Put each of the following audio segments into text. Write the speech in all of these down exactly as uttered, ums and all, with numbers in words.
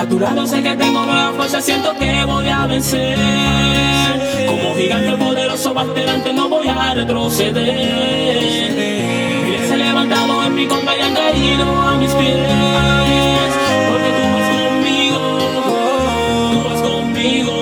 A tu lado sé que tengo nueva fuerza, siento que voy a vencer. Como gigante poderoso más delante no voy a retroceder. Miles se levantado en mi contra y han caído a mis pies. Porque tú vas conmigo, tú vas conmigo.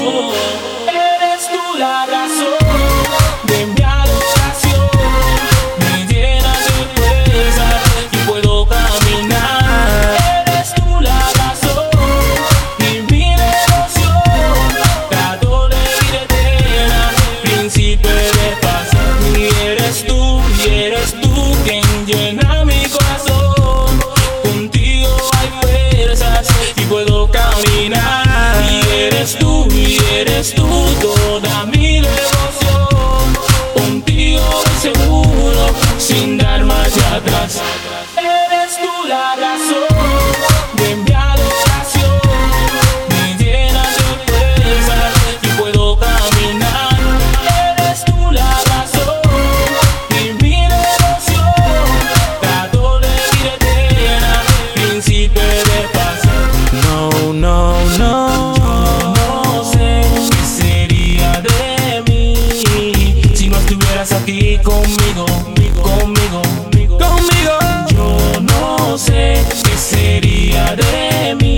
Eres tú la razón de mi adoración. Me llenas de fuerza y puedo caminar. Eres tú la razón y mi devoción. Dador de vida eterna, príncipe de paz. Y eres tú, y eres tú quien llena mi corazón. Contigo hay fuerzas y puedo caminar. Y eres tú, y eres tú toda mi devoción. Contigo voy seguro sin dar marcha atrás. Eres tú la razón de mi adoración. Me llenas de fuerza y puedo caminar. Eres tú la razón y mi devoción. Dador de vida eterna, príncipe de paz. No, no, no. Yo no sé qué sería de mí si no estuvieras aquí conmigo, conmigo, conmigo. Yo no sé qué sería de mí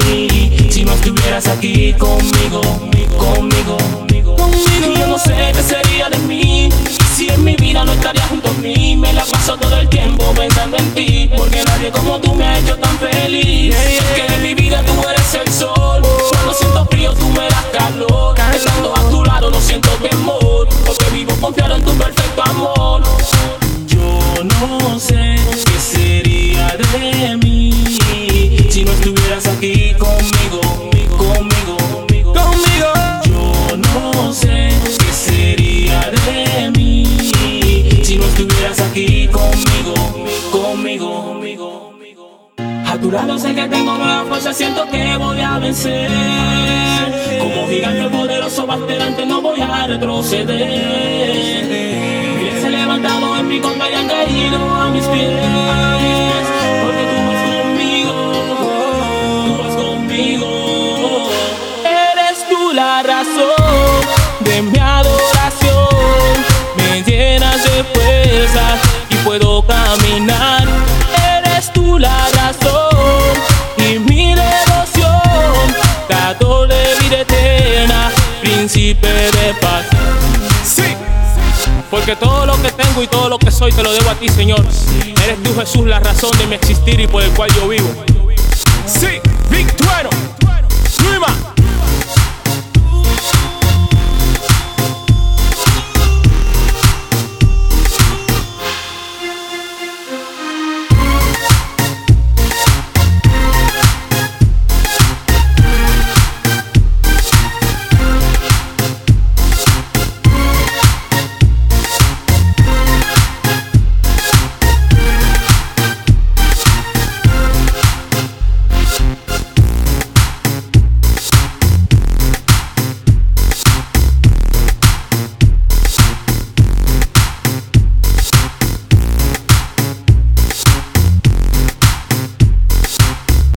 si no estuvieras aquí conmigo, conmigo, conmigo. Yo no sé qué sería de mí si en mi vida no estarías junto a mí. Me la paso todo el tiempo pensando en ti, porque nadie como tú me ha hecho tan feliz. Que en mi vida tú eres el sol. Cuando siento frío tú me das calor. Estando a tu lado no siento temor, porque vivo confiado en tu perfecto amor. Yo no sé qué sería de mí si no estuvieras aquí conmigo, conmigo, conmigo. Yo no sé qué sería de mí si no estuvieras aquí conmigo, conmigo, conmigo. A tu lado sé que tengo nueva fuerza, siento que voy a vencer. Como gigante poderoso más delante no voy a retroceder. Miles se levantado en mi contra y han caído a mis pies. Porque tú vas conmigo, tú vas conmigo. Eres tú la razón de mi adoración. Me llenas de fuerza y puedo caminar. Eres tú la razón y mi devoción. Dador de vida eterna, príncipe de paz. Sí, porque todo lo que tengo y todo lo que soy te lo debo a ti, Señor. Eres tú, Jesús, la razón de mi existir y por el cual yo vivo. Sí, Victuero, Luima.